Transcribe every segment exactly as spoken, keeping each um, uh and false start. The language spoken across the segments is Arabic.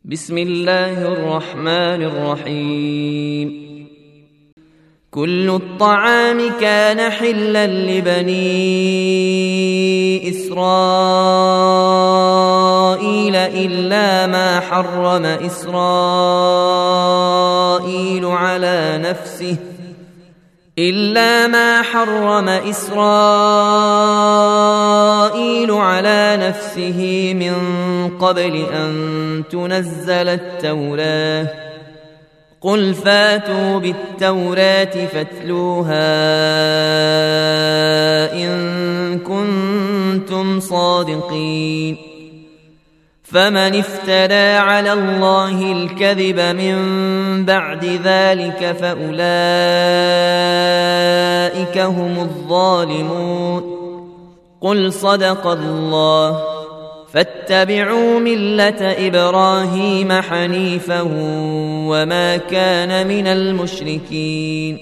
بسم الله الرحمن الرحيم. كل الطعام كان حلا لبني إسرائيل إلا ما حرم إسرائيل على نفسه إلا ما حرم إسرائيل على نفسه من قبل أن تنزل التوراة. قل فاتوا بالتوراة فاتلوها إن كنتم صادقين. فمن افترى على الله الكذب من بعد ذلك فأولئك هم الظالمون. قل صدق الله. فاتبعوا ملة إبراهيم حنيفا وما كان من المشركين.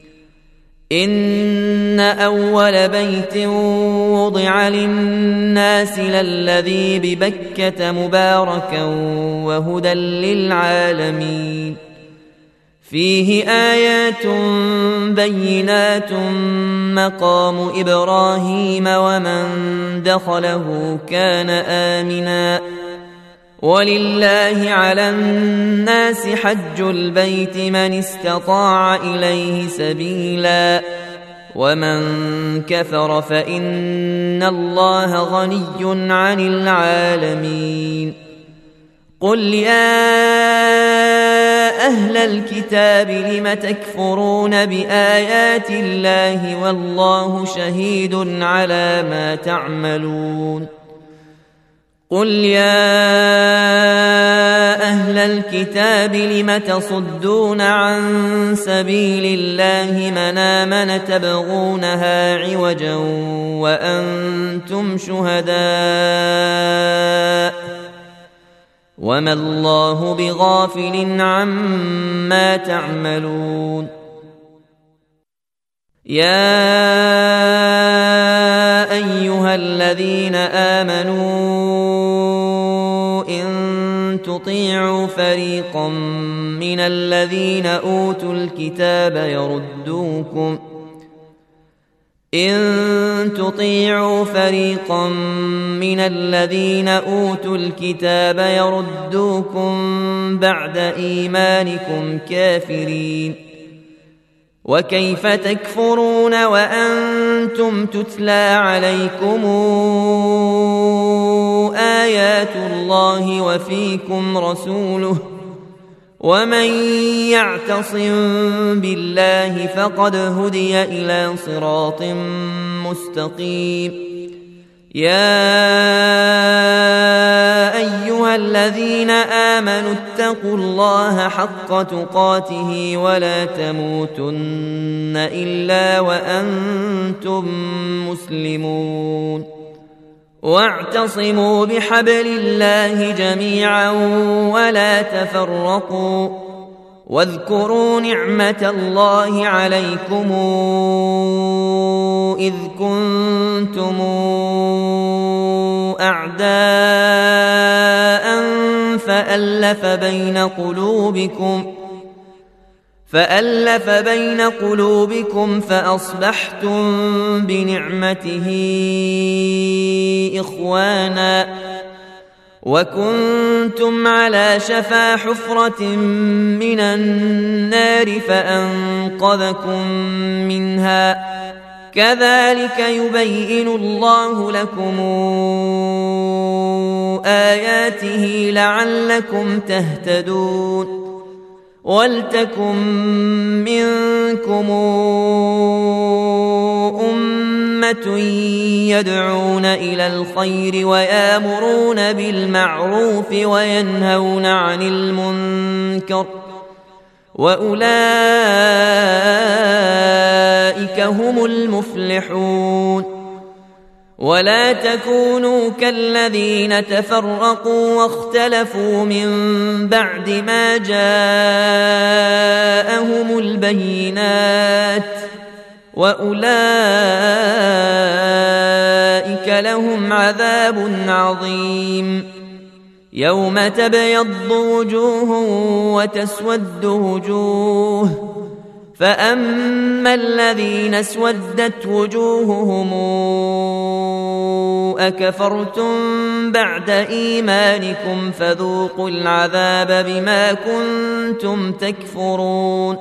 إن أول بيت وضع للناس للذي ببكة مباركا وهدى للعالمين. فيه آيات بينات مقام إبراهيم ومن دخله كان آمنا. ولله على الناس حج البيت من استطاع إليه سبيلا ومن كفر فإن الله غني عن العالمين. قل يا أهل الكتاب لم تكفرون بآيات الله والله شهيد على ما تعملون. قل يا أهل الكتاب لم تصدون عن سبيل الله من آمن تبغونها عوجا وأنتم شهداء وما الله بغافل عما تعملون. يا أيها الذين آمنوا إن تطيعوا فريقا من الذين أوتوا الكتاب يردوكم إن تطيعوا فريقا من الذين أوتوا الكتاب يردوكم بعد إيمانكم كافرين. وكيف تكفرون وأنتم تتلى عليكم آيات الله وفيكم رسوله ومن يعتصم بالله فقد هدي إلى صراط مستقيم. يا أيها الذين آمنوا اتقوا الله حق تقاته ولا تموتن إلا وأنتم مسلمون. واعتصموا بحبل الله جميعا ولا تفرقوا. واذكروا نعمة الله عليكم إذ كنتم أعداء فألف بين قلوبكم فألف بين قلوبكم فأصبحتم بنعمته إخوانا وكنتم على شفا حفرة من النار فأنقذكم منها. كذلك يبين الله لكم آياته لعلكم تهتدون. ولتكن منكم أمة يدعون إلى الخير ويأمرون بالمعروف وينهون عن المنكر وأولئك هم المفلحون. ولا تكونوا كالذين تفرقوا واختلفوا من بعد ما جاءهم البينات وأولئك لهم عذاب عظيم. يوم تبيض وجوه وتسود وجوه فأما الذين اسودت وجوههم أكفرتم بعد إيمانكم فذوقوا العذاب بما كنتم تكفرون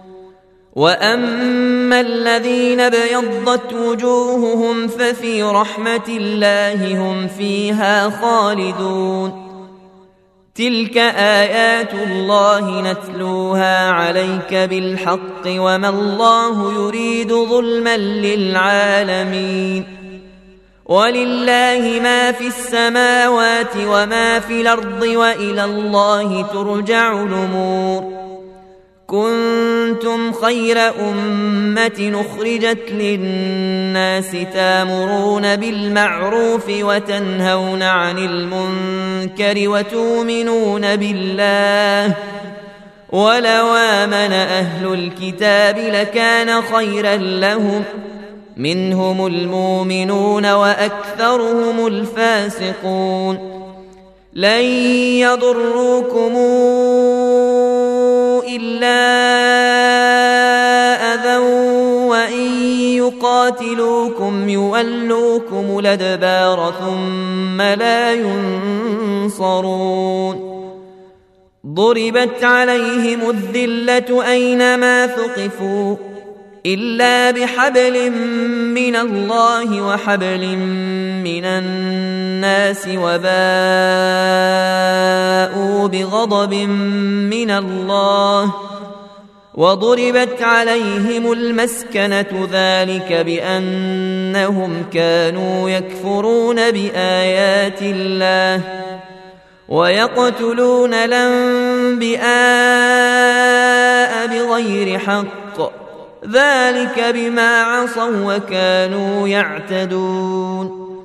وأما الذين ابيضت وجوههم ففي رحمة الله هم فيها خالدون تلك آيات الله نتلوها عليك بالحق وما الله يريد ظلما للعالمين ولله ما في السماوات وما في الأرض وإلى الله ترجع الأمور كنتم خير أمة أخرجت للناس تامرون بالمعروف وتنهون عن المنكر وتؤمنون بالله ولو آمن أهل الكتاب لكان خيرا لهم منهم المؤمنون وأكثرهم الفاسقون لن يضروكم إلا أذى وإن يقاتلوكم يولوكم الأدبار ثم لا ينصرون ضربت عليهم الذلة أينما ثقفوا إلا بحبل من الله وحبل من الناس وباءوا بغضب من الله وضربت عليهم المسكنة ذلك بأنهم كانوا يكفرون بآيات الله ويقتلون الأنبياء بغير حق ذلك بما عصوا وكانوا يعتدون